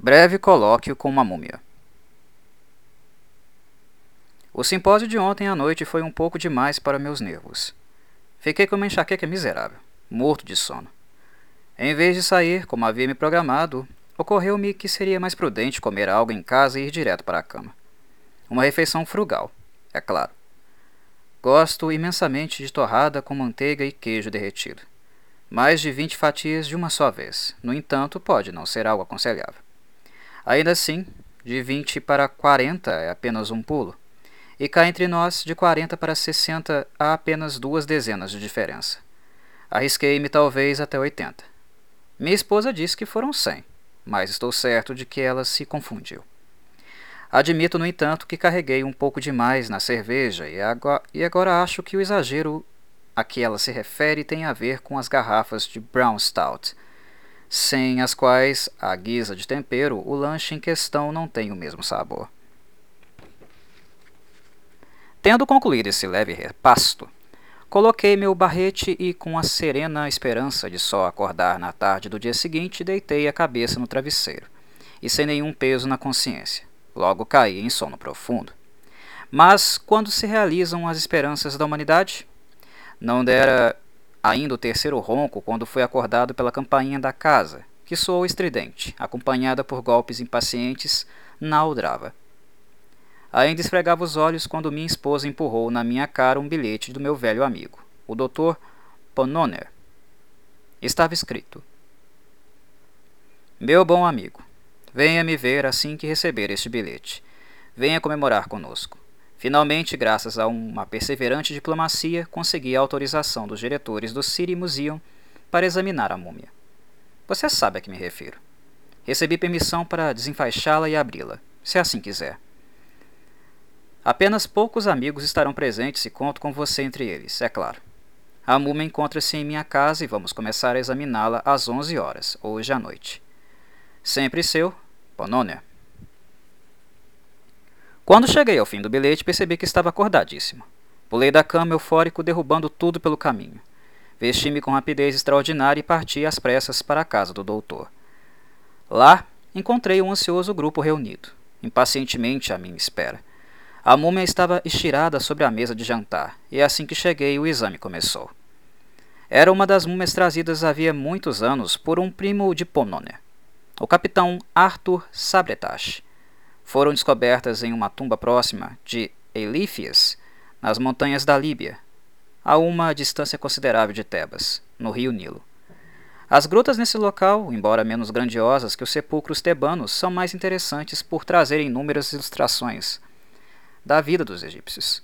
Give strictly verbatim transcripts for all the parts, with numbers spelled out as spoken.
Breve colóquio com uma múmia. O simpósio de ontem à noite foi um pouco demais para meus nervos. Fiquei com uma enxaqueca miserável, morto de sono. Em vez de sair, como havia me programado, ocorreu-me que seria mais prudente comer algo em casa e ir direto para a cama. Uma refeição frugal, é claro. Gosto imensamente de torrada com manteiga e queijo derretido. Mais de vinte fatias de uma só vez. No entanto, pode não ser algo aconselhável. Ainda assim, de vinte para quarenta é apenas um pulo, e cá entre nós, de quarenta para sessenta há apenas duas dezenas de diferença. Arrisquei-me talvez até oitenta. Minha esposa disse que foram cem, mas estou certo de que ela se confundiu. Admito, no entanto, que carreguei um pouco demais na cerveja e agora, e agora acho que o exagero a que ela se refere tem a ver com as garrafas de Brown Stout, sem as quais, à guisa de tempero, o lanche em questão não tem o mesmo sabor. Tendo concluído esse leve repasto, coloquei meu barrete e, com a serena esperança de só acordar na tarde do dia seguinte, deitei a cabeça no travesseiro, e sem nenhum peso na consciência. Logo caí em sono profundo. Mas, quando se realizam as esperanças da humanidade? Não dera ainda o terceiro ronco quando fui acordado pela campainha da casa, que soou estridente, acompanhada por golpes impacientes na aldrava. Ainda esfregava os olhos quando minha esposa empurrou na minha cara um bilhete do meu velho amigo, o doutor Pononer. Estava escrito: Meu bom amigo, venha me ver assim que receber este bilhete. Venha comemorar conosco. Finalmente, graças a uma perseverante diplomacia, consegui a autorização dos diretores do City Museum para examinar a múmia. Você sabe a que me refiro. Recebi permissão para desenfaixá-la e abri-la, se assim quiser. Apenas poucos amigos estarão presentes e conto com você entre eles, é claro. A múmia encontra-se em minha casa e vamos começar a examiná-la às onze horas, hoje à noite. Sempre seu, Pononer. Quando cheguei ao fim do bilhete, percebi que estava acordadíssimo. Pulei da cama eufórico, derrubando tudo pelo caminho. Vesti-me com rapidez extraordinária e parti às pressas para a casa do doutor. Lá, encontrei um ansioso grupo reunido, impacientemente à minha espera. A múmia estava estirada sobre a mesa de jantar, e assim que cheguei, o exame começou. Era uma das múmias trazidas havia muitos anos por um primo de Pononer, o capitão Arthur Sabretash. Foram descobertas em uma tumba próxima de Elífias, nas montanhas da Líbia, a uma distância considerável de Tebas, no rio Nilo. As grutas nesse local, embora menos grandiosas que os sepulcros tebanos, são mais interessantes por trazerem inúmeras ilustrações da vida dos egípcios.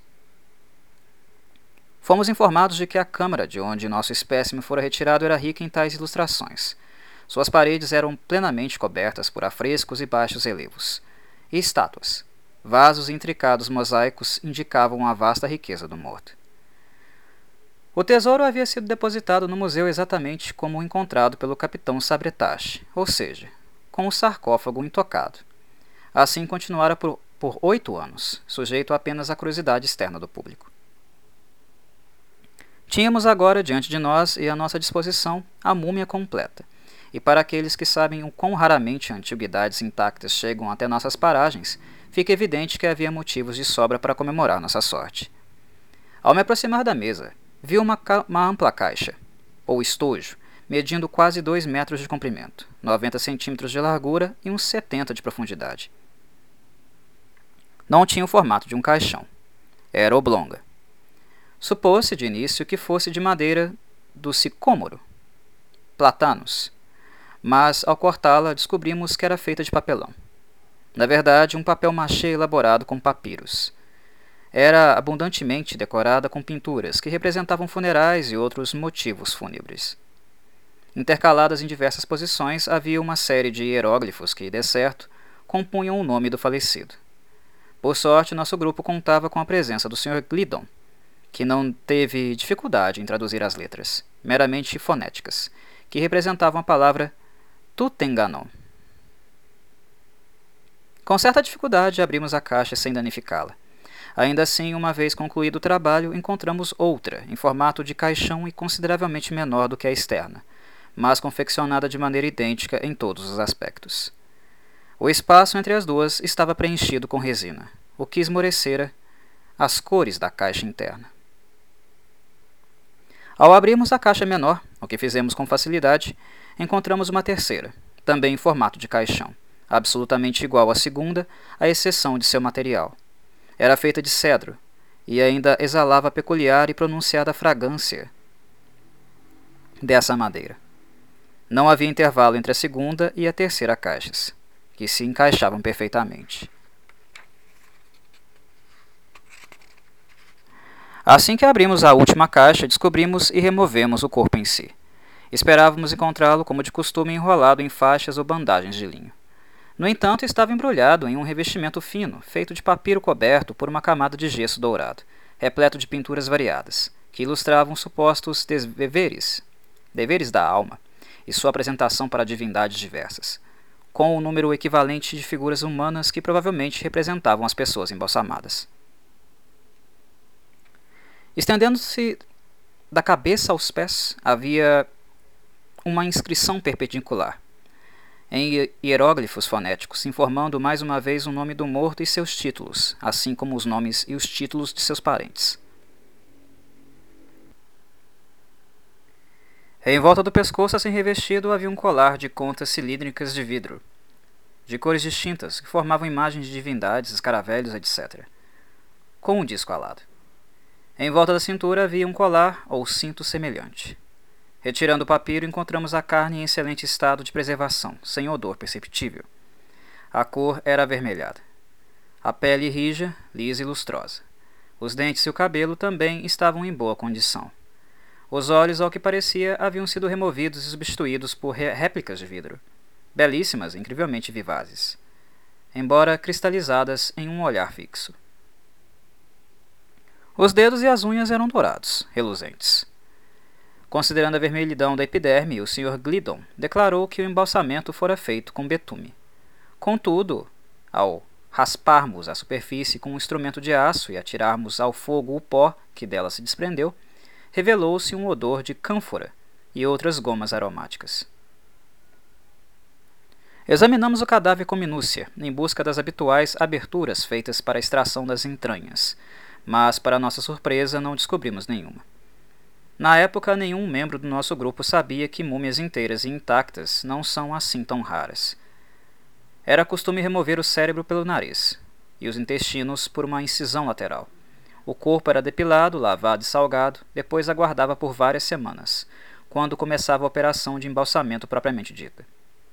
Fomos informados de que a câmara de onde nosso espécime fora retirado era rica em tais ilustrações. Suas paredes eram plenamente cobertas por afrescos e baixos relevos, e estátuas. Vasos e intricados mosaicos indicavam a vasta riqueza do morto. O tesouro havia sido depositado no museu exatamente como o encontrado pelo capitão Sabretash, ou seja, com o sarcófago intocado. Assim continuara por, por oito anos, sujeito apenas à curiosidade externa do público. Tínhamos agora diante de nós e à nossa disposição a múmia completa, e para aqueles que sabem o quão raramente antiguidades intactas chegam até nossas paragens, fica evidente que havia motivos de sobra para comemorar nossa sorte. Ao me aproximar da mesa, vi uma, ca uma ampla caixa, ou estojo, medindo quase dois metros de comprimento, noventa centímetros de largura e uns setenta de profundidade. Não tinha o formato de um caixão. Era oblonga. Supôs-se de início que fosse de madeira do sicômoro, Platanus, mas ao cortá-la descobrimos que era feita de papelão. Na verdade, um papel machê elaborado com papiros. Era abundantemente decorada com pinturas que representavam funerais e outros motivos fúnebres. Intercaladas em diversas posições, havia uma série de hieróglifos que, de certo, compunham o nome do falecido. Por sorte, nosso grupo contava com a presença do senhor Glidon, que não teve dificuldade em traduzir as letras, meramente fonéticas, que representavam a palavra Tutenganon. Com certa dificuldade, abrimos a caixa sem danificá-la. Ainda assim, uma vez concluído o trabalho, encontramos outra, em formato de caixão e consideravelmente menor do que a externa, mas confeccionada de maneira idêntica em todos os aspectos. O espaço entre as duas estava preenchido com resina, o que esmorecera as cores da caixa interna. Ao abrirmos a caixa menor, o que fizemos com facilidade, encontramos uma terceira, também em formato de caixão, absolutamente igual à segunda, à exceção de seu material. Era feita de cedro, e ainda exalava a peculiar e pronunciada fragrância dessa madeira. Não havia intervalo entre a segunda e a terceira caixas, que se encaixavam perfeitamente. Assim que abrimos a última caixa, descobrimos e removemos o corpo em si. Esperávamos encontrá-lo, como de costume, enrolado em faixas ou bandagens de linho. No entanto, estava embrulhado em um revestimento fino, feito de papiro coberto por uma camada de gesso dourado, repleto de pinturas variadas, que ilustravam supostos deveres, deveres da alma, e sua apresentação para divindades diversas, com um número equivalente de figuras humanas que provavelmente representavam as pessoas embalsamadas. Estendendo-se da cabeça aos pés, havia uma inscrição perpendicular, em hieróglifos fonéticos, informando mais uma vez o nome do morto e seus títulos, assim como os nomes e os títulos de seus parentes. Em volta do pescoço, assim revestido, havia um colar de contas cilíndricas de vidro, de cores distintas, que formavam imagens de divindades, escaravelhos, etcétera, com um disco alado. Em volta da cintura havia um colar ou cinto semelhante. Retirando o papiro, encontramos a carne em excelente estado de preservação, sem odor perceptível. A cor era avermelhada. A pele rija, lisa e lustrosa. Os dentes e o cabelo também estavam em boa condição. Os olhos, ao que parecia, haviam sido removidos e substituídos por réplicas de vidro, belíssimas e incrivelmente vivazes, embora cristalizadas em um olhar fixo. Os dedos e as unhas eram dourados, reluzentes. Considerando a vermelhidão da epiderme, o senhor Glidon declarou que o embalsamento fora feito com betume. Contudo, ao rasparmos a superfície com um instrumento de aço e atirarmos ao fogo o pó que dela se desprendeu, revelou-se um odor de cânfora e outras gomas aromáticas. Examinamos o cadáver com minúcia, em busca das habituais aberturas feitas para a extração das entranhas, mas, para nossa surpresa, não descobrimos nenhuma. Na época, nenhum membro do nosso grupo sabia que múmias inteiras e intactas não são assim tão raras. Era costume remover o cérebro pelo nariz, e os intestinos por uma incisão lateral. O corpo era depilado, lavado e salgado, depois aguardava por várias semanas, quando começava a operação de embalsamento propriamente dita.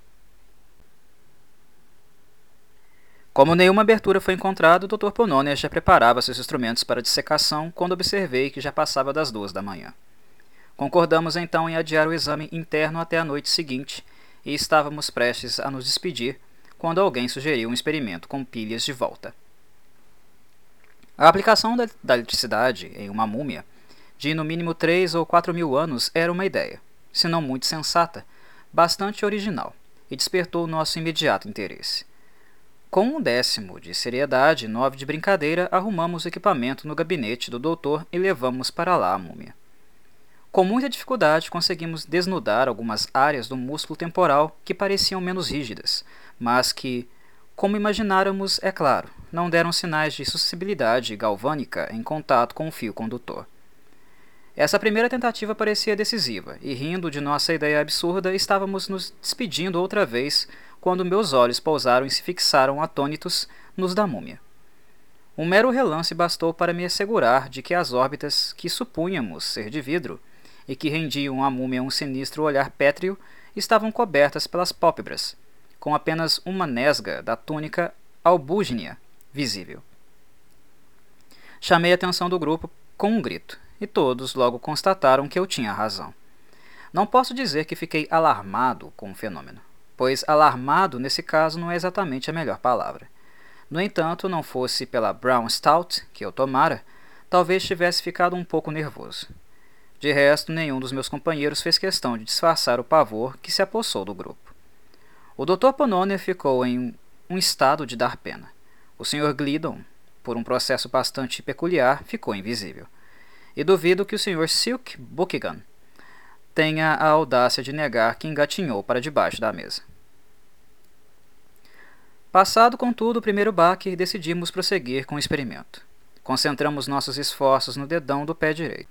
Como nenhuma abertura foi encontrada, o doutor Ponnonner já preparava seus instrumentos para dissecação quando observei que já passava das duas da manhã. Concordamos então em adiar o exame interno até a noite seguinte e estávamos prestes a nos despedir quando alguém sugeriu um experimento com pilhas de volta. A aplicação da, da eletricidade em uma múmia de no mínimo três ou quatro mil anos era uma ideia, se não muito sensata, bastante original, e despertou nosso imediato interesse. Com um décimo de seriedade e nove de brincadeira, arrumamos o equipamento no gabinete do doutor e levamos para lá a múmia. Com muita dificuldade, conseguimos desnudar algumas áreas do músculo temporal que pareciam menos rígidas, mas que, como imagináramos, é claro, não deram sinais de suscetibilidade galvânica em contato com o fio condutor. Essa primeira tentativa parecia decisiva, e rindo de nossa ideia absurda, estávamos nos despedindo outra vez quando meus olhos pousaram e se fixaram atônitos nos da múmia. Um mero relance bastou para me assegurar de que as órbitas que supunhamos ser de vidro e que rendiam à múmia um sinistro olhar pétreo estavam cobertas pelas pálpebras, com apenas uma nesga da túnica albúginea visível. Chamei a atenção do grupo com um grito, e todos logo constataram que eu tinha razão. Não posso dizer que fiquei alarmado com o fenômeno, pois alarmado nesse caso não é exatamente a melhor palavra. No entanto, não fosse pela Brown Stout que eu tomara, talvez tivesse ficado um pouco nervoso. De resto, nenhum dos meus companheiros fez questão de disfarçar o pavor que se apossou do grupo. O doutor Ponnonner ficou em um estado de dar pena. O senhor Glidon, por um processo bastante peculiar, ficou invisível. E duvido que o senhor Silk Buckingham tenha a audácia de negar que engatinhou para debaixo da mesa. Passado, contudo, o primeiro baque, decidimos prosseguir com o experimento. Concentramos nossos esforços no dedão do pé direito.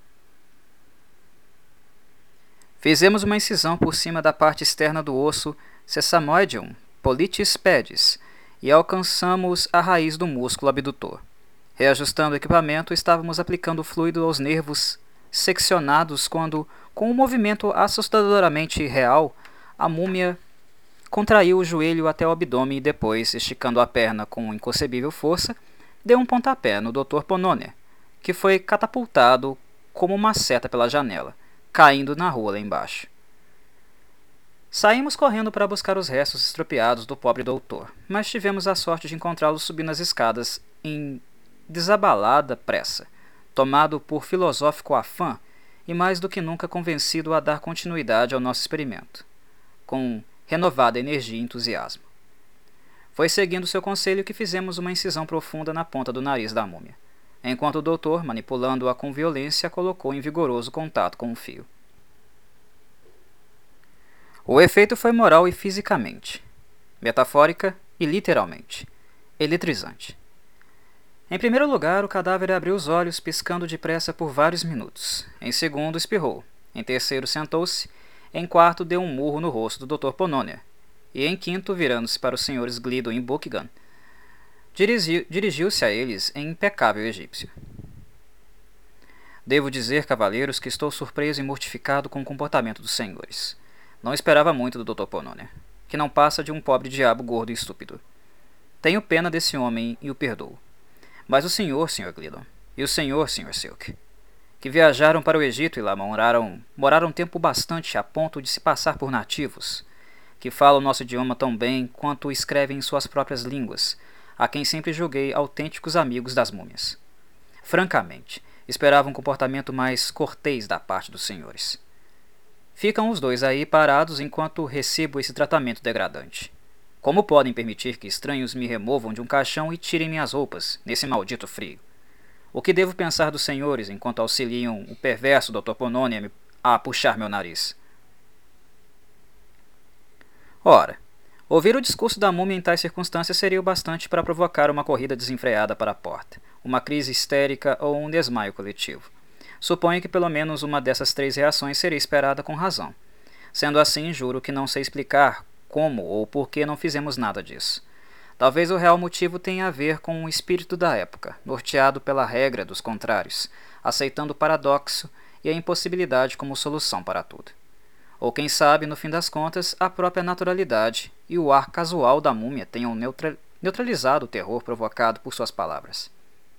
Fizemos uma incisão por cima da parte externa do osso sesamoideum pollicis pedis e alcançamos a raiz do músculo abdutor. Reajustando o equipamento, estávamos aplicando o fluido aos nervos seccionados quando, com um movimento assustadoramente real, a múmia contraiu o joelho até o abdômen e depois, esticando a perna com inconcebível força, deu um pontapé no doutor Ponone, que foi catapultado como uma seta pela janela, caindo na rua lá embaixo. Saímos correndo para buscar os restos estropiados do pobre doutor, mas tivemos a sorte de encontrá-lo subindo as escadas em desabalada pressa, tomado por filosófico afã e mais do que nunca convencido a dar continuidade ao nosso experimento, com renovada energia e entusiasmo. Foi seguindo seu conselho que fizemos uma incisão profunda na ponta do nariz da múmia, enquanto o doutor, manipulando-a com violência, colocou em vigoroso contato com o fio. O efeito foi moral e fisicamente, metafórica e literalmente, eletrizante. Em primeiro lugar, o cadáver abriu os olhos, piscando depressa por vários minutos. Em segundo, espirrou. Em terceiro, sentou-se. Em quarto, deu um murro no rosto do doutor Ponone. E em quinto, virando-se para os senhores Glidon e Buckingham, dirigiu-se a eles em impecável egípcio. Devo dizer, cavaleiros, que estou surpreso e mortificado com o comportamento dos senhores. Não esperava muito do doutor Ponone, que não passa de um pobre diabo gordo e estúpido. Tenho pena desse homem e o perdoo. Mas o senhor, senhor Glidon, e o senhor, senhor Silk, que viajaram para o Egito e lá moraram, moraram tempo bastante a ponto de se passar por nativos, que falam nosso idioma tão bem quanto o escrevem em suas próprias línguas, a quem sempre julguei autênticos amigos das múmias. Francamente, esperava um comportamento mais cortês da parte dos senhores. Ficam os dois aí parados enquanto recebo esse tratamento degradante. Como podem permitir que estranhos me removam de um caixão e tirem minhas roupas, nesse maldito frio? O que devo pensar dos senhores enquanto auxiliam o perverso doutor Ponone a puxar meu nariz? Ora, ouvir o discurso da múmia em tais circunstâncias seria o bastante para provocar uma corrida desenfreada para a porta, uma crise histérica ou um desmaio coletivo. Suponho que pelo menos uma dessas três reações seria esperada com razão. Sendo assim, juro que não sei explicar como ou por que não fizemos nada disso. Talvez o real motivo tenha a ver com o espírito da época, norteado pela regra dos contrários, aceitando o paradoxo e a impossibilidade como solução para tudo. Ou quem sabe, no fim das contas, a própria naturalidade e o ar casual da múmia tenham neutra- neutralizado o terror provocado por suas palavras.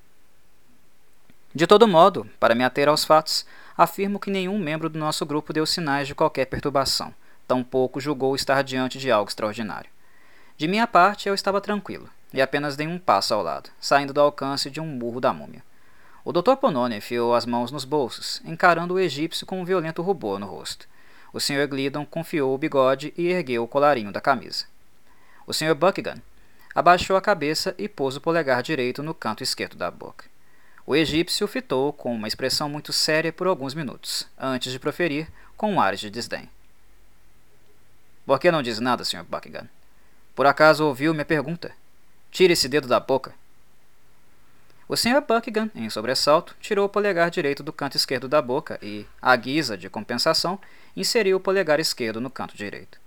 De todo modo, para me ater aos fatos, afirmo que nenhum membro do nosso grupo deu sinais de qualquer perturbação, tampouco julgou estar diante de algo extraordinário. De minha parte, eu estava tranquilo, e apenas dei um passo ao lado, saindo do alcance de um murro da múmia. O doutor Ponone enfiou as mãos nos bolsos, encarando o egípcio com um violento rubor no rosto. O senhor Glidon confiou o bigode e ergueu o colarinho da camisa. O senhor Buckingham abaixou a cabeça e pôs o polegar direito no canto esquerdo da boca. O egípcio fitou com uma expressão muito séria por alguns minutos, antes de proferir com um ar de desdém. Por que não diz nada, senhor Buckingham? Por acaso ouviu minha pergunta? Tire esse dedo da boca. O senhor Buckingham, em sobressalto, tirou o polegar direito do canto esquerdo da boca e, à guisa de compensação, inseriu o polegar esquerdo no canto direito.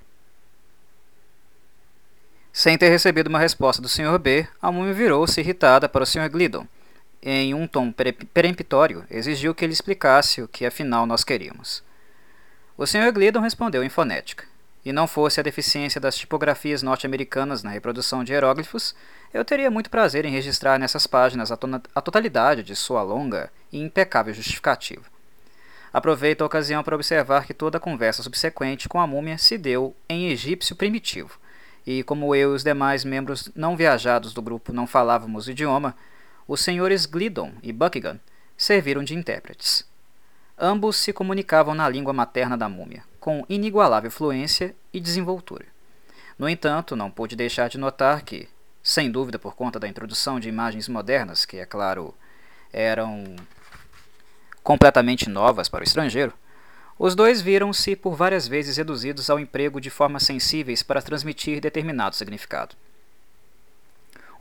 Sem ter recebido uma resposta do senhor B, a múmia virou-se irritada para o senhor Glidon. Em um tom peremptório, exigiu que ele explicasse o que afinal nós queríamos. O senhor Glidon respondeu em fonética. E não fosse a deficiência das tipografias norte-americanas na reprodução de hieróglifos, eu teria muito prazer em registrar nessas páginas a, to- a totalidade de sua longa e impecável justificativa. Aproveito a ocasião para observar que toda a conversa subsequente com a múmia se deu em egípcio primitivo, e como eu e os demais membros não viajados do grupo não falávamos o idioma, os senhores Glidon e Buckingham serviram de intérpretes. Ambos se comunicavam na língua materna da múmia, com inigualável fluência e desenvoltura. No entanto, não pude deixar de notar que, sem dúvida por conta da introdução de imagens modernas, que, é claro, eram completamente novas para o estrangeiro, os dois viram-se por várias vezes reduzidos ao emprego de formas sensíveis para transmitir determinado significado.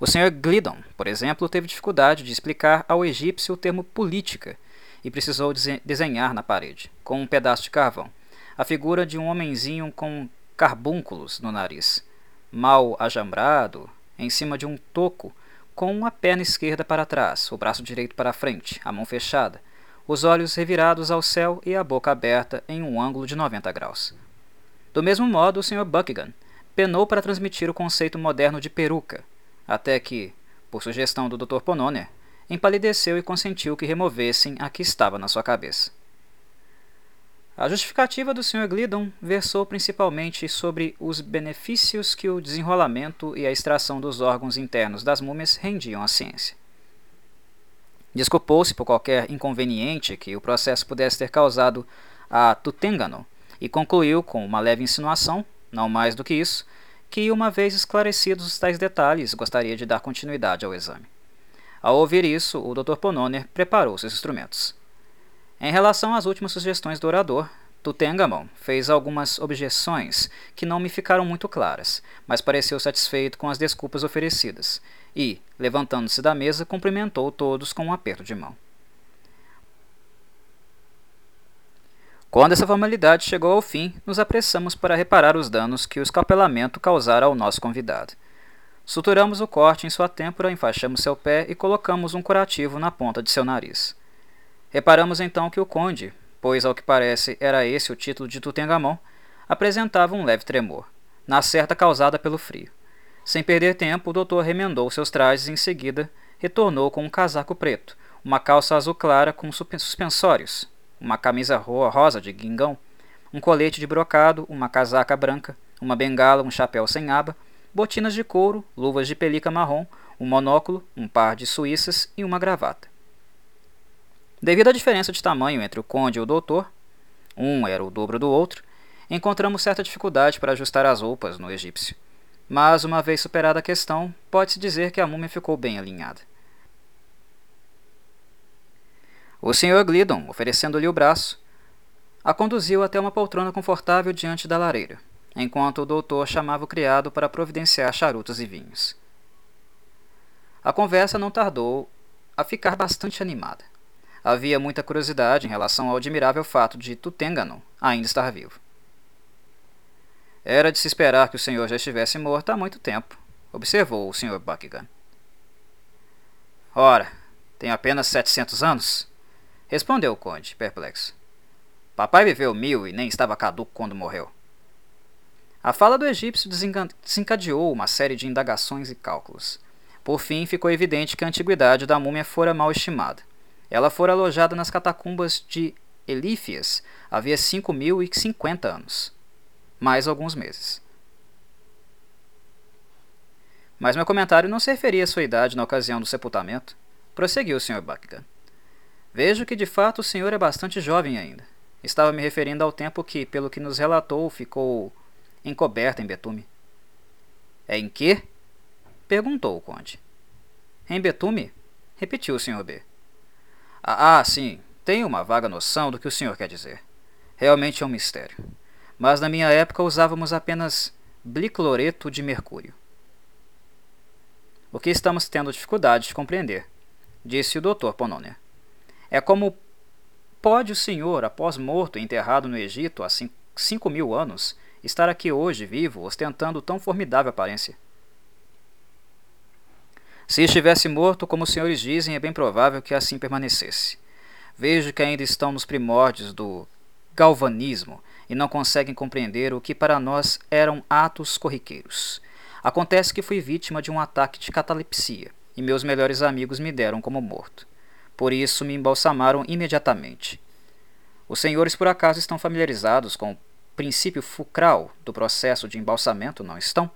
O senhor Gliddon, por exemplo, teve dificuldade de explicar ao egípcio o termo política e precisou desenhar na parede, com um pedaço de carvão, a figura de um homenzinho com carbúnculos no nariz, mal ajambrado, em cima de um toco, com a perna esquerda para trás, o braço direito para frente, a mão fechada, os olhos revirados ao céu e a boca aberta em um ângulo de noventa graus. Do mesmo modo, o senhor Buckingham penou para transmitir o conceito moderno de peruca, até que, por sugestão do doutor Ponnonner, empalideceu e consentiu que removessem a que estava na sua cabeça. A justificativa do senhor Gliddon versou principalmente sobre os benefícios que o desenrolamento e a extração dos órgãos internos das múmias rendiam à ciência. Desculpou-se por qualquer inconveniente que o processo pudesse ter causado a Tutenganon e concluiu com uma leve insinuação, não mais do que isso, que, uma vez esclarecidos tais detalhes, gostaria de dar continuidade ao exame. Ao ouvir isso, o doutor Ponnonner preparou seus instrumentos. Em relação às últimas sugestões do orador, Tutengamon fez algumas objeções que não me ficaram muito claras, mas pareceu satisfeito com as desculpas oferecidas e, levantando-se da mesa, cumprimentou todos com um aperto de mão. Quando essa formalidade chegou ao fim, nos apressamos para reparar os danos que o escapelamento causara ao nosso convidado. Suturamos o corte em sua têmpora, enfaixamos seu pé e colocamos um curativo na ponta de seu nariz. Reparamos então que o conde, pois ao que parece era esse o título de Tutengamon, apresentava um leve tremor, na certa causada pelo frio. Sem perder tempo, o doutor remendou seus trajes e em seguida retornou com um casaco preto, uma calça azul clara com suspensórios, uma camisa rosa de guingão, um colete de brocado, uma casaca branca, uma bengala, um chapéu sem aba, botinas de couro, luvas de pelica marrom, um monóculo, um par de suíças e uma gravata. Devido à diferença de tamanho entre o conde e o doutor, um era o dobro do outro, encontramos certa dificuldade para ajustar as roupas no egípcio. Mas, uma vez superada a questão, pode-se dizer que a múmia ficou bem alinhada. O senhor Gliddon, oferecendo-lhe o braço, a conduziu até uma poltrona confortável diante da lareira, enquanto o doutor chamava o criado para providenciar charutos e vinhos. A conversa não tardou a ficar bastante animada. Havia muita curiosidade em relação ao admirável fato de Tutenganon ainda estar vivo. Era de se esperar que o senhor já estivesse morto há muito tempo, observou o senhor Buckingham. Ora, tem apenas setecentos anos? Respondeu o conde, perplexo. Papai viveu mil e nem estava caduco quando morreu. A fala do egípcio desencadeou uma série de indagações e cálculos. Por fim, ficou evidente que a antiguidade da múmia fora mal estimada. Ela fora alojada nas catacumbas de Elífias havia cinco mil e cinquenta anos, mais alguns meses. Mas meu comentário não se referia à sua idade na ocasião do sepultamento, prosseguiu o senhor Buckingham. Vejo que de fato o senhor é bastante jovem ainda. Estava me referindo ao tempo que, pelo que nos relatou, ficou encoberto em betume. É em quê? Perguntou o conde. Em betume? Repetiu o senhor B. Ah, ah, sim, tenho uma vaga noção do que o senhor quer dizer. Realmente é um mistério. Mas na minha época usávamos apenas bicloreto de mercúrio. O que estamos tendo dificuldade de compreender, disse o doutor Ponnonner. É como pode o senhor, após morto e enterrado no Egito há cinco mil anos, estar aqui hoje vivo, ostentando tão formidável aparência? Se estivesse morto, como os senhores dizem, é bem provável que assim permanecesse. Vejo que ainda estão nos primórdios do galvanismo e não conseguem compreender o que para nós eram atos corriqueiros. Acontece que fui vítima de um ataque de catalepsia e meus melhores amigos me deram como morto. Por isso me embalsamaram imediatamente. Os senhores por acaso estão familiarizados com o princípio fulcral do processo de embalsamento, não estão?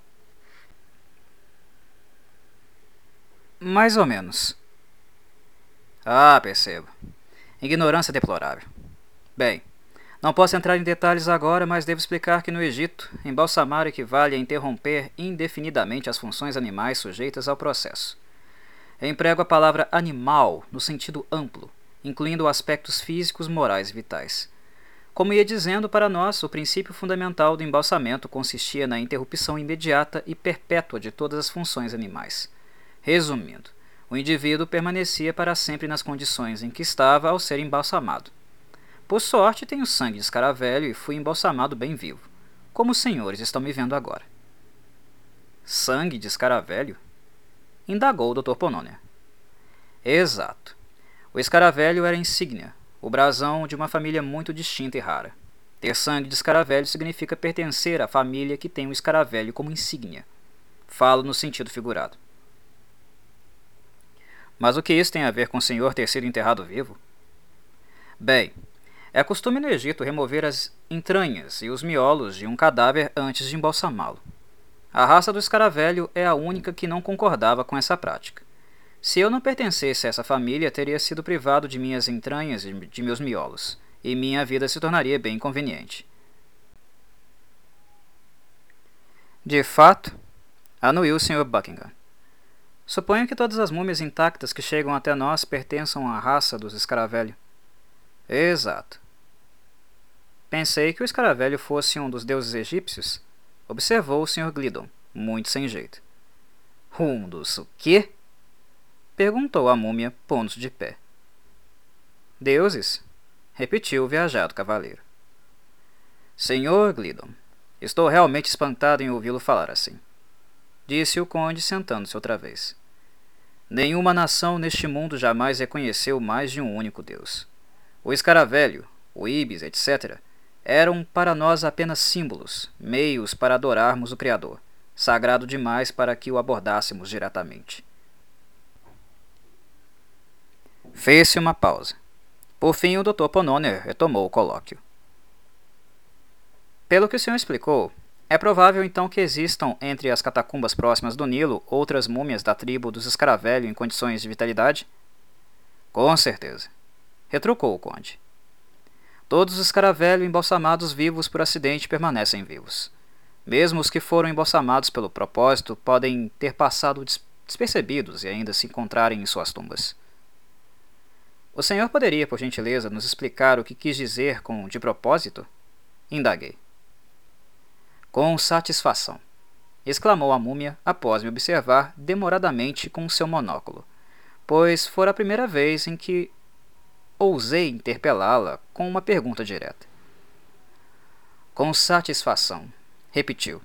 Mais ou menos. Ah, percebo. Ignorância deplorável. Bem, não posso entrar em detalhes agora, mas devo explicar que no Egito, embalsamar equivale a interromper indefinidamente as funções animais sujeitas ao processo. Eu emprego a palavra animal no sentido amplo, incluindo aspectos físicos, morais e vitais. Como ia dizendo, para nós, o princípio fundamental do embalsamento consistia na interrupção imediata e perpétua de todas as funções animais. Resumindo, o indivíduo permanecia para sempre nas condições em que estava ao ser embalsamado. Por sorte, tenho sangue de escaravelho e fui embalsamado bem vivo, como os senhores estão me vendo agora. Sangue de escaravelho? Indagou o doutor Polônia. Exato. O escaravelho era insígnia, o brasão de uma família muito distinta e rara. Ter sangue de escaravelho significa pertencer à família que tem o escaravelho como insígnia. Falo no sentido figurado. Mas o que isso tem a ver com o senhor ter sido enterrado vivo? Bem, é costume no Egito remover as entranhas e os miolos de um cadáver antes de embalsamá-lo. A raça do escaravelho é a única que não concordava com essa prática. Se eu não pertencesse a essa família, teria sido privado de minhas entranhas e de meus miolos, e minha vida se tornaria bem inconveniente. De fato, anuiu o senhor Buckingham. Suponho que todas as múmias intactas que chegam até nós pertençam à raça dos escaravelho. Exato. Pensei que o escaravelho fosse um dos deuses egípcios, observou o senhor Gliddon, muito sem jeito. Um dos o quê? Perguntou a múmia, pondo-se de pé. Deuses? Repetiu o viajado cavaleiro. Senhor Gliddon, estou realmente espantado em ouvi-lo falar assim, disse o conde sentando-se outra vez. Nenhuma nação neste mundo jamais reconheceu mais de um único Deus. O escaravelho, o ibis, etcétera, eram para nós apenas símbolos, meios para adorarmos o Criador, sagrado demais para que o abordássemos diretamente. Fez-se uma pausa. Por fim, o doutor Polônia retomou o colóquio. Pelo que o senhor explicou, é provável então que existam entre as catacumbas próximas do Nilo outras múmias da tribo dos escaravelho em condições de vitalidade? Com certeza, retrucou o conde. Todos os escaravelho embalsamados vivos por acidente permanecem vivos. Mesmo os que foram embalsamados pelo propósito podem ter passado despercebidos e ainda se encontrarem em suas tumbas. O senhor poderia, por gentileza, nos explicar o que quis dizer com de propósito? Indaguei. Com satisfação, exclamou a múmia após me observar demoradamente com seu monóculo, pois fora a primeira vez em que ousei interpelá-la com uma pergunta direta. Com satisfação, repetiu.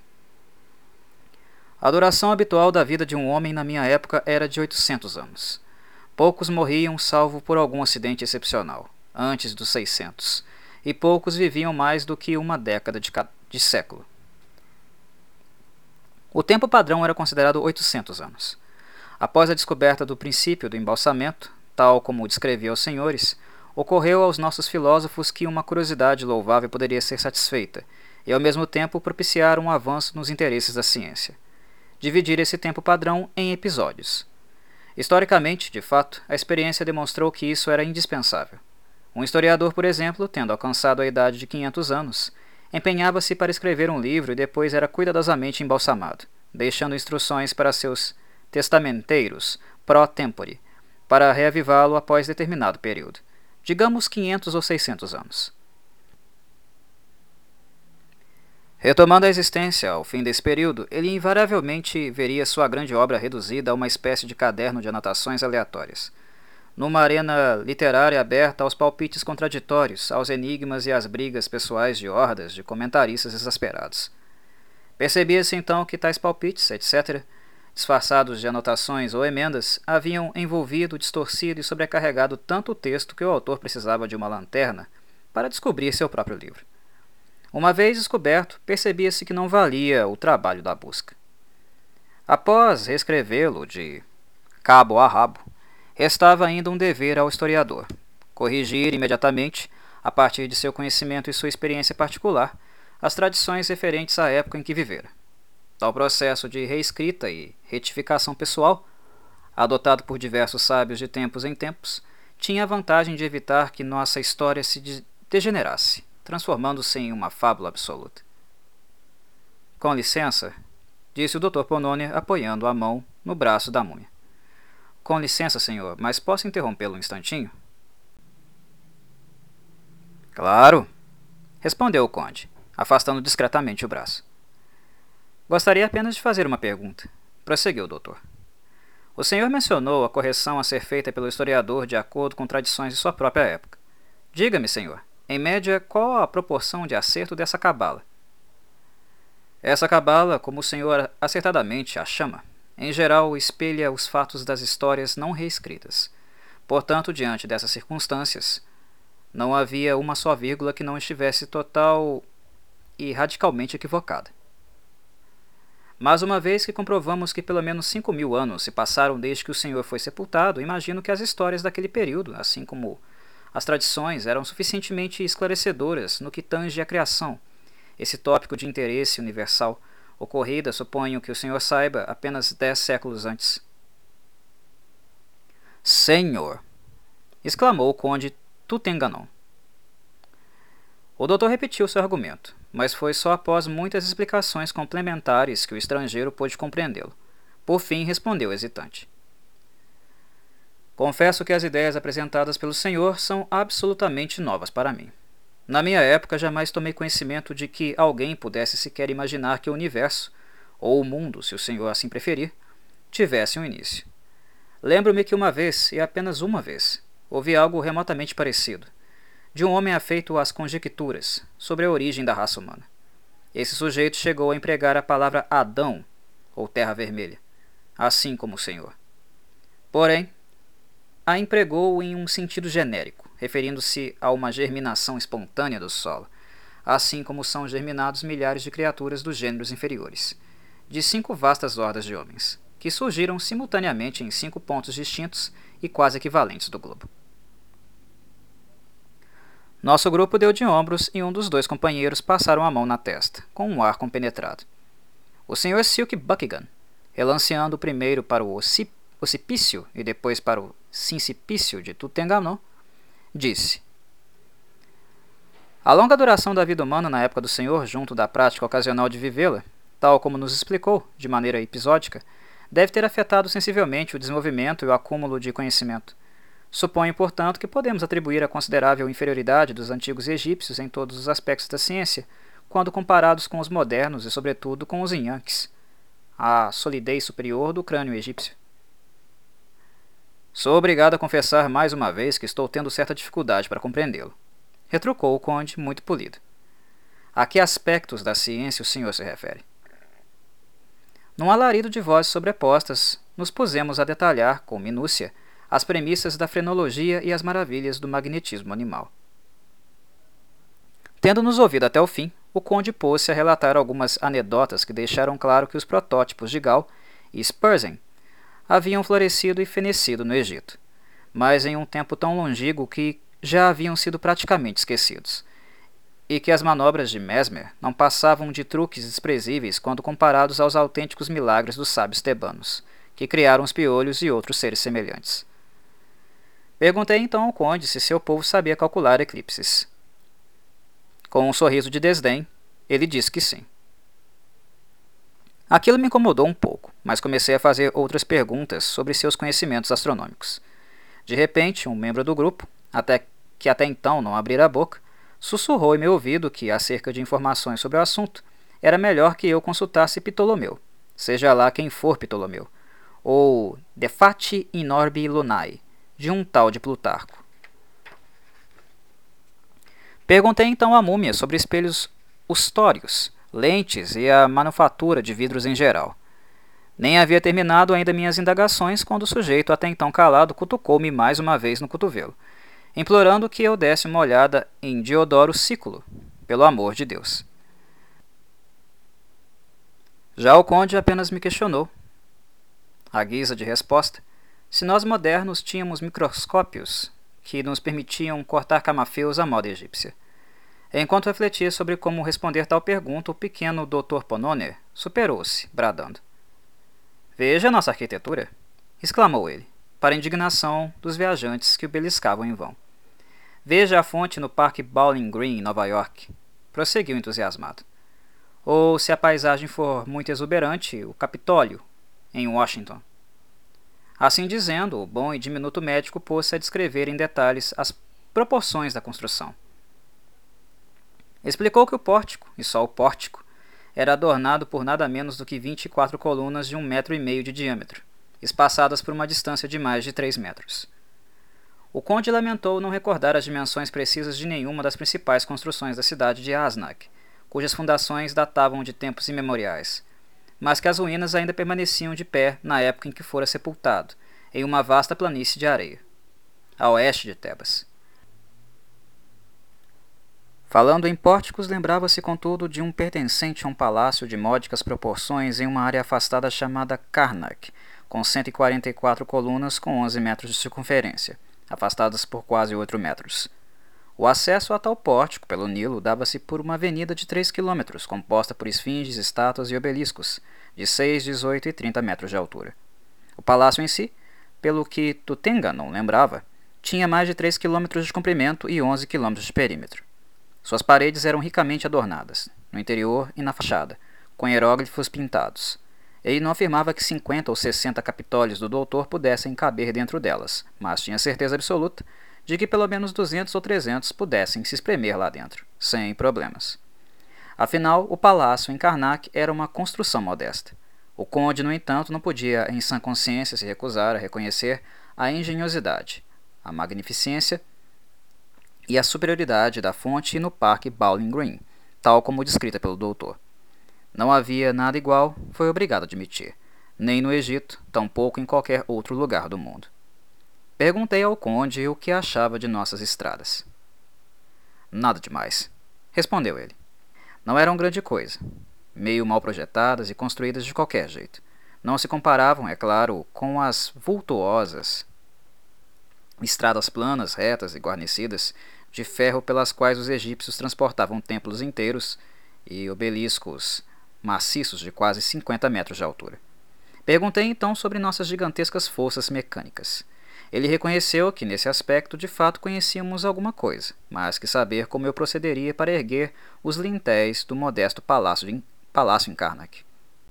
A duração habitual da vida de um homem na minha época era de oitocentos anos. Poucos morriam salvo por algum acidente excepcional, antes dos seiscentos, e poucos viviam mais do que uma década de, de século. O tempo padrão era considerado oitocentos anos. Após a descoberta do princípio do embalsamento, tal como descrevi aos senhores, ocorreu aos nossos filósofos que uma curiosidade louvável poderia ser satisfeita, e ao mesmo tempo propiciar um avanço nos interesses da ciência. Dividir esse tempo padrão em episódios. Historicamente, de fato, a experiência demonstrou que isso era indispensável. Um historiador, por exemplo, tendo alcançado a idade de quinhentos anos, empenhava-se para escrever um livro e depois era cuidadosamente embalsamado, deixando instruções para seus testamenteiros pro tempore, para reavivá-lo após determinado período, digamos quinhentos ou seiscentos anos. Retomando a existência ao fim desse período, ele invariavelmente veria sua grande obra reduzida a uma espécie de caderno de anotações aleatórias, numa arena literária aberta aos palpites contraditórios, aos enigmas e às brigas pessoais de hordas de comentaristas exasperados. Percebia-se então que tais palpites, etcétera, disfarçados de anotações ou emendas, haviam envolvido, distorcido e sobrecarregado tanto o texto que o autor precisava de uma lanterna para descobrir seu próprio livro. Uma vez descoberto, percebia-se que não valia o trabalho da busca. Após reescrevê-lo de cabo a rabo, restava ainda um dever ao historiador: corrigir imediatamente, a partir de seu conhecimento e sua experiência particular, as tradições referentes à época em que vivera. Tal processo de reescrita e retificação pessoal, adotado por diversos sábios de tempos em tempos, tinha a vantagem de evitar que nossa história se degenerasse, transformando-se em uma fábula absoluta. Com licença, disse o doutor Polônia, apoiando a mão no braço da múmia. Com licença, senhor, mas posso interrompê-lo um instantinho? Claro, respondeu o conde, afastando discretamente o braço. Gostaria apenas de fazer uma pergunta, prosseguiu o doutor. O senhor mencionou a correção a ser feita pelo historiador de acordo com tradições de sua própria época. Diga-me, senhor, em média, qual a proporção de acerto dessa cabala? Essa cabala, como o senhor acertadamente a chama, em geral espelha os fatos das histórias não reescritas. Portanto, diante dessas circunstâncias, não havia uma só vírgula que não estivesse total e radicalmente equivocada. Mas uma vez que comprovamos que pelo menos cinco mil anos se passaram desde que o Senhor foi sepultado, imagino que as histórias daquele período, assim como as tradições, eram suficientemente esclarecedoras no que tange à criação. Esse tópico de interesse universal, ocorrida, suponho que o Senhor saiba, apenas dez séculos antes. Senhor! Exclamou o conde Tutenganon. O doutor repetiu seu argumento, mas foi só após muitas explicações complementares que o estrangeiro pôde compreendê-lo. Por fim, respondeu hesitante. Confesso que as ideias apresentadas pelo senhor são absolutamente novas para mim. Na minha época, jamais tomei conhecimento de que alguém pudesse sequer imaginar que o universo, ou o mundo, se o senhor assim preferir, tivesse um início. Lembro-me que uma vez, e apenas uma vez, ouvi algo remotamente parecido, de um homem afeito às conjecturas sobre a origem da raça humana. Esse sujeito chegou a empregar a palavra Adão, ou Terra Vermelha, assim como o Senhor. Porém, a empregou em um sentido genérico, referindo-se a uma germinação espontânea do solo, assim como são germinados milhares de criaturas dos gêneros inferiores, de cinco vastas hordas de homens, que surgiram simultaneamente em cinco pontos distintos e quase equivalentes do globo. Nosso grupo deu de ombros e um dos dois companheiros passaram a mão na testa, com um ar compenetrado. O senhor Silk Buckingham, relanceando primeiro para o ocipício e depois para o sincipício de Tutenganon, disse: A longa duração da vida humana na época do senhor, junto da prática ocasional de vivê-la, tal como nos explicou, de maneira episódica, deve ter afetado sensivelmente o desenvolvimento e o acúmulo de conhecimento. Suponho, portanto, que podemos atribuir a considerável inferioridade dos antigos egípcios em todos os aspectos da ciência, quando comparados com os modernos e, sobretudo, com os Inyanques, a solidez superior do crânio egípcio. Sou obrigado a confessar mais uma vez que estou tendo certa dificuldade para compreendê-lo, retrucou o conde, muito polido. A que aspectos da ciência o senhor se refere? Num alarido de vozes sobrepostas, nos pusemos a detalhar, com minúcia, as premissas da frenologia e as maravilhas do magnetismo animal. Tendo-nos ouvido até o fim, o conde pôs-se a relatar algumas anedotas que deixaram claro que os protótipos de Gal e Spurzheim haviam florescido e fenecido no Egito, mas em um tempo tão longínquo que já haviam sido praticamente esquecidos, e que as manobras de Mesmer não passavam de truques desprezíveis quando comparados aos autênticos milagres dos sábios tebanos, que criaram os piolhos e outros seres semelhantes. Perguntei então ao conde se seu povo sabia calcular eclipses. Com um sorriso de desdém, ele disse que sim. Aquilo me incomodou um pouco, mas comecei a fazer outras perguntas sobre seus conhecimentos astronômicos. De repente, um membro do grupo, até que até então não abrira a boca, sussurrou em meu ouvido que, acerca de informações sobre o assunto, era melhor que eu consultasse Ptolomeu, seja lá quem for Ptolomeu, ou De Fati in Orbi Lunae, de um tal de Plutarco. Perguntei então à múmia sobre espelhos ustórios, lentes e a manufatura de vidros em geral. Nem havia terminado ainda minhas indagações quando o sujeito, até então calado, cutucou-me mais uma vez no cotovelo, implorando que eu desse uma olhada em Diodoro Sículo, pelo amor de Deus. Já o conde apenas me questionou, à guisa de resposta, se nós modernos tínhamos microscópios que nos permitiam cortar camafeus à moda egípcia. Enquanto refletia sobre como responder tal pergunta, o pequeno doutor Pononer superou-se, bradando. Veja nossa arquitetura! Exclamou ele, para a indignação dos viajantes que o beliscavam em vão. Veja a fonte no Parque Bowling Green, em Nova York, prosseguiu entusiasmado. Ou, se a paisagem for muito exuberante, o Capitólio, em Washington. Assim dizendo, o bom e diminuto médico pôs-se a descrever em detalhes as proporções da construção. Explicou que o pórtico, e só o pórtico, era adornado por nada menos do que vinte e quatro colunas de um metro e meio de diâmetro, espaçadas por uma distância de mais de três metros. O conde lamentou não recordar as dimensões precisas de nenhuma das principais construções da cidade de Asnak, cujas fundações datavam de tempos imemoriais, mas que as ruínas ainda permaneciam de pé na época em que fora sepultado, em uma vasta planície de areia, a oeste de Tebas. Falando em pórticos, lembrava-se contudo de um pertencente a um palácio de módicas proporções em uma área afastada chamada Karnak, com cento e quarenta e quatro colunas com onze metros de circunferência, afastadas por quase oito metros. O acesso a tal pórtico pelo Nilo dava-se por uma avenida de três quilômetros, composta por esfinges, estátuas e obeliscos, de seis, dezoito e trinta metros de altura. O palácio em si, pelo que Tutankamon lembrava, tinha mais de três quilômetros de comprimento e onze quilômetros de perímetro. Suas paredes eram ricamente adornadas, no interior e na fachada, com hieróglifos pintados. Ele não afirmava que cinquenta ou sessenta capitólios do doutor pudessem caber dentro delas, mas tinha certeza absoluta de que pelo menos duzentos ou trezentos pudessem se espremer lá dentro, sem problemas. Afinal, o palácio em Karnak era uma construção modesta. O conde, no entanto, não podia, em sã consciência, se recusar a reconhecer a engenhosidade, a magnificência e a superioridade da fonte no Parque Bowling Green, tal como descrita pelo doutor. Não havia nada igual, foi obrigado a admitir, nem no Egito, tampouco em qualquer outro lugar do mundo. Perguntei ao conde o que achava de nossas estradas. Nada demais, respondeu ele. Não eram grande coisa, meio mal projetadas e construídas de qualquer jeito. Não se comparavam, é claro, com as vultuosas estradas planas, retas e guarnecidas de ferro pelas quais os egípcios transportavam templos inteiros e obeliscos maciços de quase cinquenta metros de altura. Perguntei então sobre nossas gigantescas forças mecânicas. Ele reconheceu que nesse aspecto de fato conhecíamos alguma coisa, mas que saber como eu procederia para erguer os lintéis do modesto palácio, de, palácio em Karnak.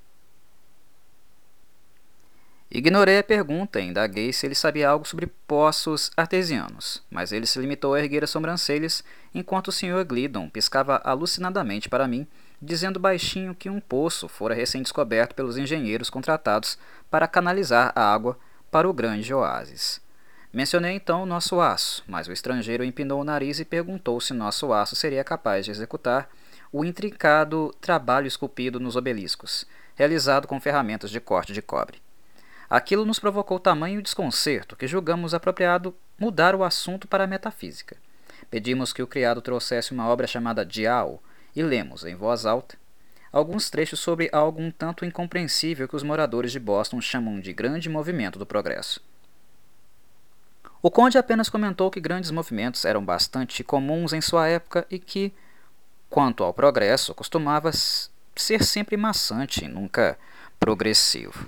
Ignorei a pergunta e indaguei se ele sabia algo sobre poços artesianos, mas ele se limitou a erguer as sobrancelhas enquanto o senhor Glidon piscava alucinadamente para mim, dizendo baixinho que um poço fora recém-descoberto pelos engenheiros contratados para canalizar a água para o grande oásis. Mencionei então o nosso aço, mas o estrangeiro empinou o nariz e perguntou se nosso aço seria capaz de executar o intrincado trabalho esculpido nos obeliscos, realizado com ferramentas de corte de cobre. Aquilo nos provocou tamanho desconcerto que julgamos apropriado mudar o assunto para a metafísica. Pedimos que o criado trouxesse uma obra chamada Diao e lemos, em voz alta, alguns trechos sobre algo um tanto incompreensível que os moradores de Boston chamam de grande movimento do progresso. O conde apenas comentou que grandes movimentos eram bastante comuns em sua época e que, quanto ao progresso, costumava ser sempre maçante e nunca progressivo.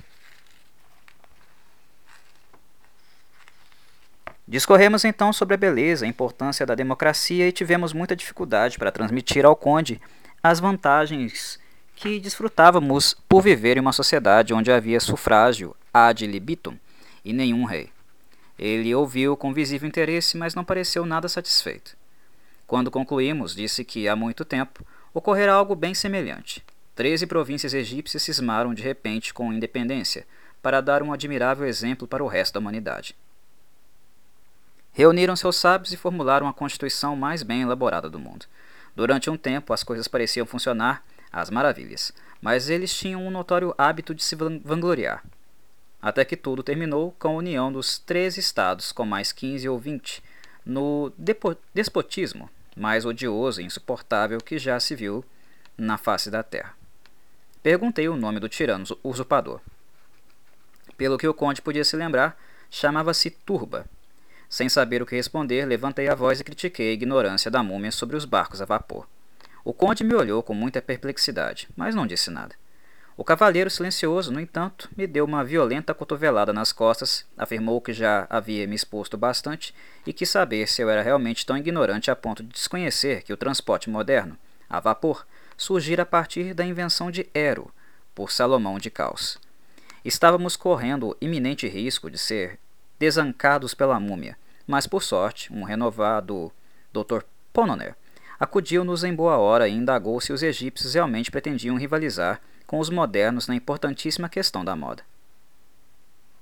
Discorremos então sobre a beleza e a importância da democracia e tivemos muita dificuldade para transmitir ao conde as vantagens que desfrutávamos por viver em uma sociedade onde havia sufrágio ad libitum e nenhum rei. Ele ouviu com visível interesse, mas não pareceu nada satisfeito. Quando concluímos, disse que há muito tempo ocorrera algo bem semelhante. Treze províncias egípcias cismaram de repente com independência para dar um admirável exemplo para o resto da humanidade. Reuniram seus sábios e formularam a constituição mais bem elaborada do mundo. Durante um tempo as coisas pareciam funcionar às maravilhas, mas eles tinham um notório hábito de se vangloriar. Até que tudo terminou com a união dos treze estados com mais quinze ou vinte, no despotismo mais odioso e insuportável que já se viu na face da terra. Perguntei o nome do tirano usurpador. Pelo que o conde podia se lembrar, chamava-se Turba. Sem saber o que responder, levantei a voz e critiquei a ignorância da múmia sobre os barcos a vapor. O conde me olhou com muita perplexidade, mas não disse nada. O cavalheiro silencioso, no entanto, me deu uma violenta cotovelada nas costas, afirmou que já havia me exposto bastante e quis saber se eu era realmente tão ignorante a ponto de desconhecer que o transporte moderno, a vapor, surgira a partir da invenção de Ero, por Salomão de Caus. Estávamos correndo iminente risco de ser desancados pela múmia, mas por sorte, um renovado doutor Pononer acudiu-nos em boa hora e indagou se os egípcios realmente pretendiam rivalizar com os modernos na importantíssima questão da moda.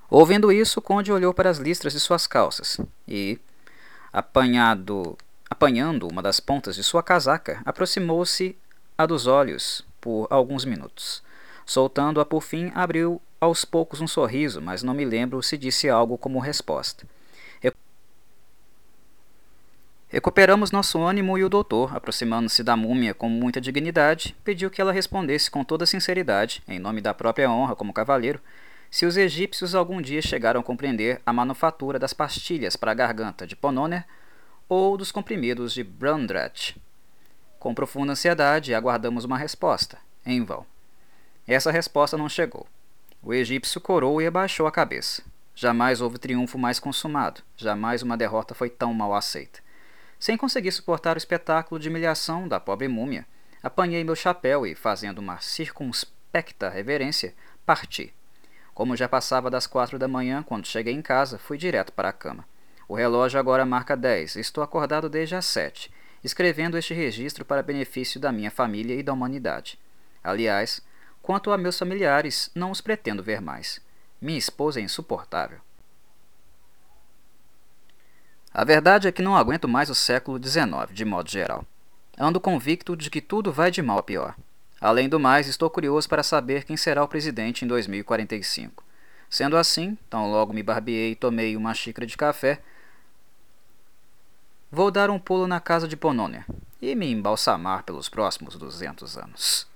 Ouvindo isso, o conde olhou para as listras de suas calças e, apanhado, apanhando uma das pontas de sua casaca, aproximou-se a dos olhos por alguns minutos. Soltando-a por fim, abriu aos poucos um sorriso, mas não me lembro se disse algo como resposta. Recuperamos nosso ânimo e o doutor, aproximando-se da múmia com muita dignidade, pediu que ela respondesse com toda sinceridade, em nome da própria honra como cavaleiro, se os egípcios algum dia chegaram a compreender a manufatura das pastilhas para a garganta de Pononer ou dos comprimidos de Brundrat. Com profunda ansiedade, aguardamos uma resposta, em vão. Essa resposta não chegou. O egípcio corou e abaixou a cabeça. Jamais houve triunfo mais consumado, jamais uma derrota foi tão mal aceita. Sem conseguir suportar o espetáculo de humilhação da pobre múmia, apanhei meu chapéu e, fazendo uma circunspecta reverência, parti. Como já passava das quatro da manhã, quando cheguei em casa, fui direto para a cama. O relógio agora marca dez e estou acordado desde as sete, escrevendo este registro para benefício da minha família e da humanidade. Aliás, quanto a meus familiares, não os pretendo ver mais. Minha esposa é insuportável. A verdade é que não aguento mais o século dezenove, de modo geral. Ando convicto de que tudo vai de mal a pior. Além do mais, estou curioso para saber quem será o presidente em dois mil e quarenta e cinco. Sendo assim, tão logo me barbeei e tomei uma xícara de café, vou dar um pulo na casa de Pononer e me embalsamar pelos próximos duzentos anos.